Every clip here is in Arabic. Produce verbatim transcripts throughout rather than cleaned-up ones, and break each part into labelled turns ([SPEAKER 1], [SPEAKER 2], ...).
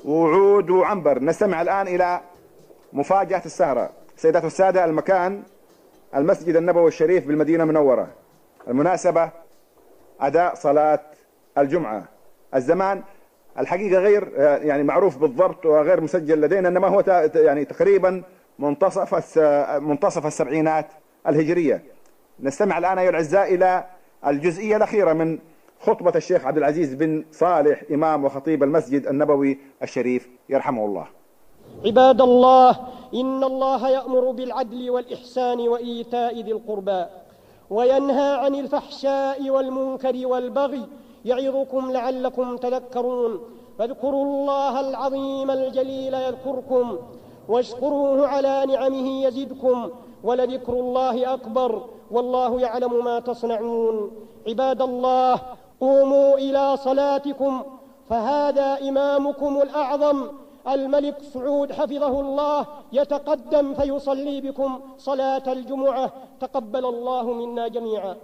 [SPEAKER 1] وعود وعنبر. نستمع الآن إلى مفاجأة السهرة. سيدات والسادة، المكان المسجد النبوي الشريف بالمدينة المنورة. المناسبة أداء صلاة الجمعة. الزمان الحقيقة غير يعني معروف بالضبط وغير مسجل لدينا، إنما هو يعني تقريبا منتصف منتصف السبعينات الهجرية. نستمع الآن أيها الأعزاء إلى الجزئية الأخيرة من خطبة الشيخ عبد العزيز بن صالح إمام وخطيب المسجد النبوي الشريف يرحمه الله.
[SPEAKER 2] عباد الله، إن الله يأمر بالعدل والإحسان وإيتاء ذي القربى وينهى عن الفحشاء والمنكر والبغي يعظكم لعلكم تذكرون. فاذكروا الله العظيم الجليل يذكركم واشكروه على نعمه يزدكم ولذكر الله أكبر والله يعلم ما تصنعون. عباد الله، قوموا إلى صلاتكم، فهذا إمامكم الأعظم الملك سعود حفظه الله يتقدم فيصلي بكم صلاة الجمعة. تقبل الله منا جميعا.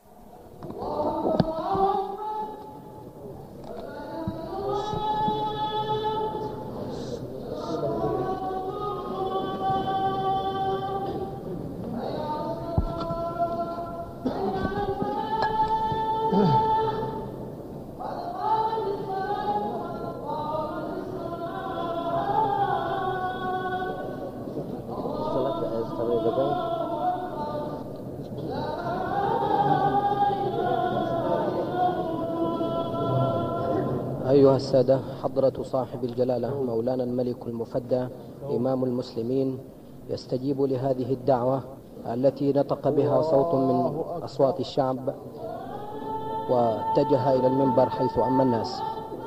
[SPEAKER 3] أيها السادة، حضرة صاحب الجلالة مولانا الملك المفدى إمام المسلمين يستجيب لهذه الدعوة التي نطق بها صوت من أصوات الشعب واتجه إلى المنبر حيث أما الناس.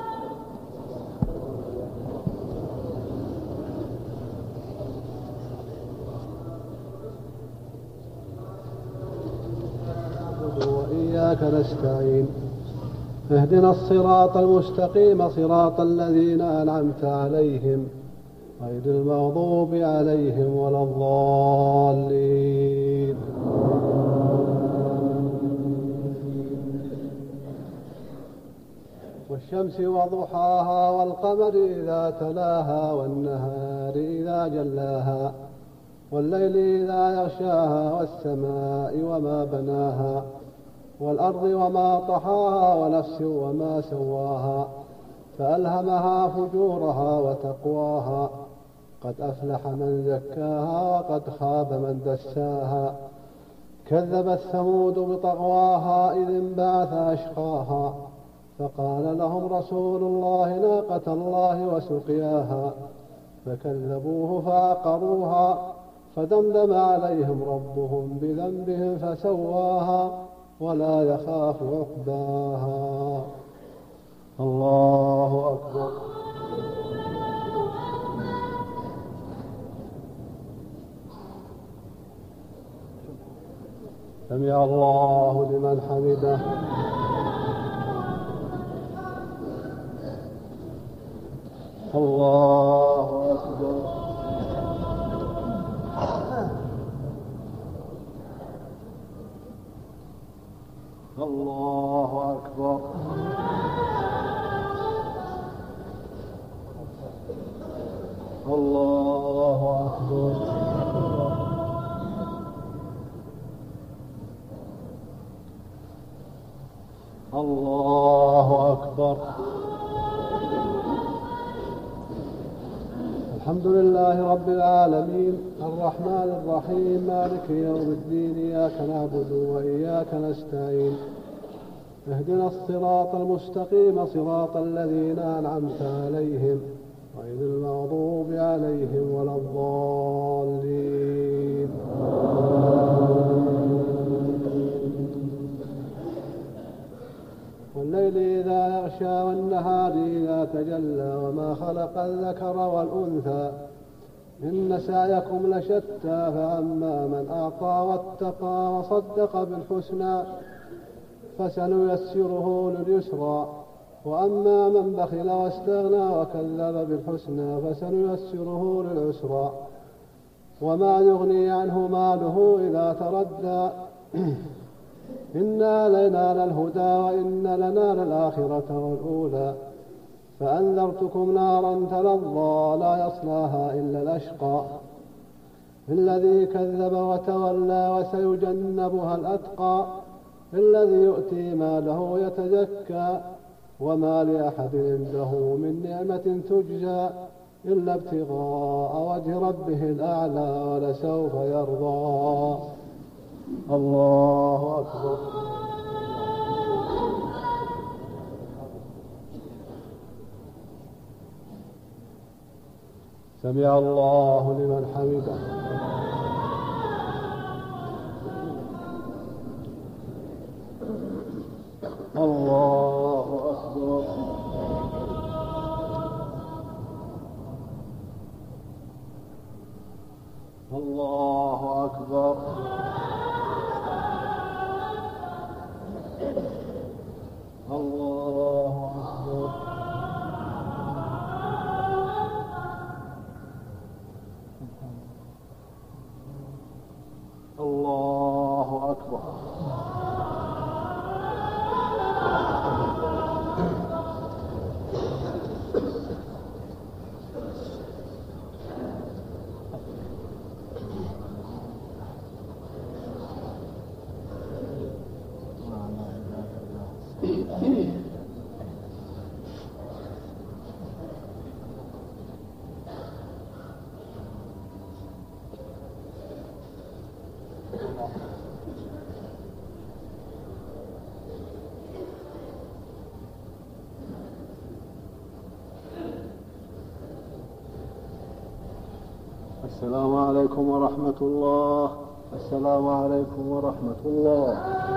[SPEAKER 4] وإياك نستعين، اهدنا الصراط المستقيم صراط الذين أنعمت عليهم غير المغضوب عليهم ولا الضالين. والشمس وضحاها والقمر إذا تلاها والنهار إذا جلاها والليل إذا يغشاها والسماء وما بناها والأرض وما طحاها ونفس وما سواها فألهمها فجورها وتقواها. قد أفلح من زكاها وقد خاب من دساها. كذبت ثمود بطغواها إذ انبعث أشقاها فقال لهم رسول الله ناقة الله وسقياها فكذبوه فعقروها فدمدم عليهم ربهم بذنبهم فسواها ولا يخاف عقباها. الله أكبر. سمع الله لمن حمده. الله أكبر. الله أكبر. الله أكبر. الله أكبر. الحمد لله رب العالمين الرحمن الرحيم مالك يوم الدين إياك نعبد وإياك نستعين اهدنا الصراط المستقيم صراط الذين أنعمت عليهم غير المغضوب عليهم ولا الضالين. والليل إذا يغشى والنهار إذا تجلى وما خلق الذكر والأنثى إن سعيكم لشتى فأما من أعطى واتقى وصدق بالحسنى فسنيسره لليسرى وأما من بخل واستغنى وكذب بالحسنى فسنيسره للعسرى وما يغني عنه ماله إذا تردى إنا لنا للهدى وإن لنا للآخرة والأولى فأنذرتكم نارا تلظى لا يصلاها إلا الأشقى الذي كذب وتولى وسيجنبها الأتقى الذي يؤتي ماله يتزكى وما لأحد عنده من نعمة تجزى إلا ابتغاء وجه ربه الأعلى ولسوف يرضى. الله أكبر. سمع الله لمن حمده. الله أكبر. الله أكبر. الله أكبر. الله أكبر. السلام عليكم ورحمة الله. السلام عليكم ورحمة الله.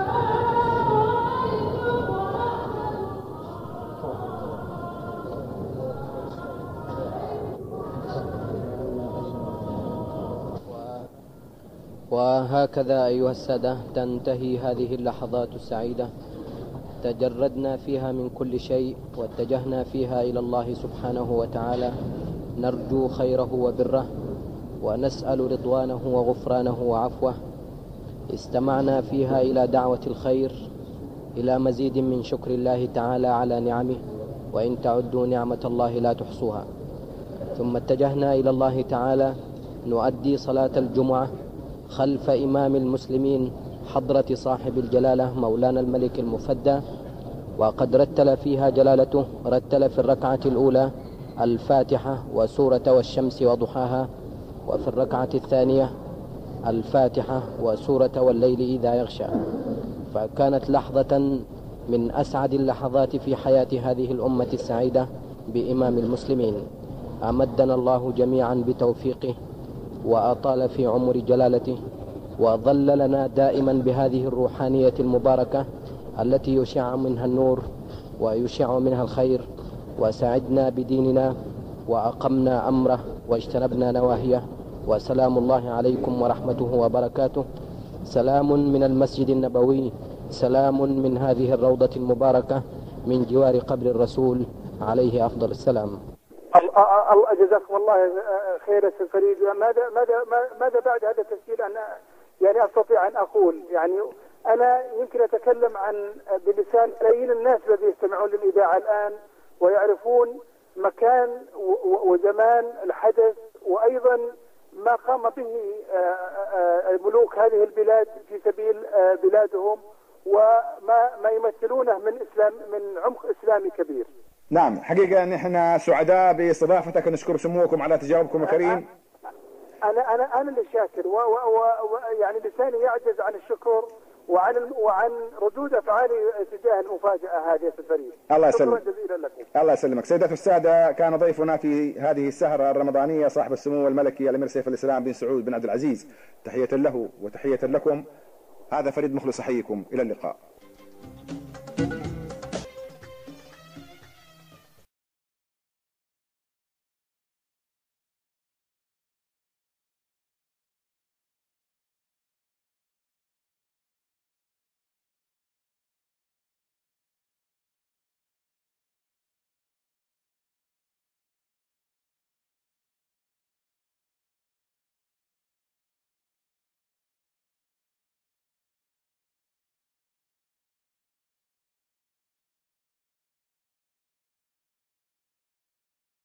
[SPEAKER 3] وهكذا أيها السادة تنتهي هذه اللحظات السعيدة، تجردنا فيها من كل شيء واتجهنا فيها إلى الله سبحانه وتعالى نرجو خيره وبره ونسأل رضوانه وغفرانه وعفوه. استمعنا فيها إلى دعوة الخير، إلى مزيد من شكر الله تعالى على نعمه، وإن تعدوا نعمة الله لا تحصوها. ثم اتجهنا إلى الله تعالى نؤدي صلاة الجمعة خلف إمام المسلمين حضرة صاحب الجلالة مولانا الملك المفدى، وقد رتل فيها جلالته رتل في الركعة الأولى الفاتحة وسورة والشمس وضحاها، وفي الركعة الثانية الفاتحة وسورة والليل إذا يغشى. فكانت لحظة من أسعد اللحظات في حياة هذه الأمة السعيدة بإمام المسلمين. أمدنا الله جميعا بتوفيقه وأطال في عمر جلالته، وظللنا دائما بهذه الروحانية المباركة التي يشع منها النور ويشع منها الخير، وسعدنا بديننا وأقمنا أمره واجتنبنا نواهيه. وسلام الله عليكم ورحمته وبركاته. سلام من المسجد النبوي، سلام من هذه الروضة المباركة من جوار قبر الرسول عليه أفضل السلام.
[SPEAKER 5] الله جزاكم الله خير استاذ فريد. ماذا ماذا ماذا بعد هذا التسجيل انا يعني استطيع ان اقول؟ يعني انا يمكن اتكلم عن بلسان ملايين الناس الذين يستمعون للاذاعه الان ويعرفون مكان وزمان الحدث، وايضا ما قام به ملوك هذه البلاد في سبيل بلادهم، وما ما يمثلونه من اسلام من عمق اسلامي كبير.
[SPEAKER 1] نعم، حقيقة نحن سعداء باستضافتك، نشكر سموكم على تجاوبكم الكريم.
[SPEAKER 5] أنا أنا أنا اللي شاكر، ويعني لساني يعجز عن الشكر وعن وعن ردود أفعالي تجاه المفاجأة هذه يا أستاذ فريد.
[SPEAKER 1] الله يسلمك.
[SPEAKER 5] شكرا جزيلا لكم.
[SPEAKER 1] الله يسلمك. سيداتي السادة، كان ضيفنا في هذه السهرة الرمضانية صاحب السمو الملكي الأمير سيف الإسلام بن سعود بن عبد العزيز. تحية له وتحية لكم. هذا فريد مخلص، أحييكم إلى اللقاء.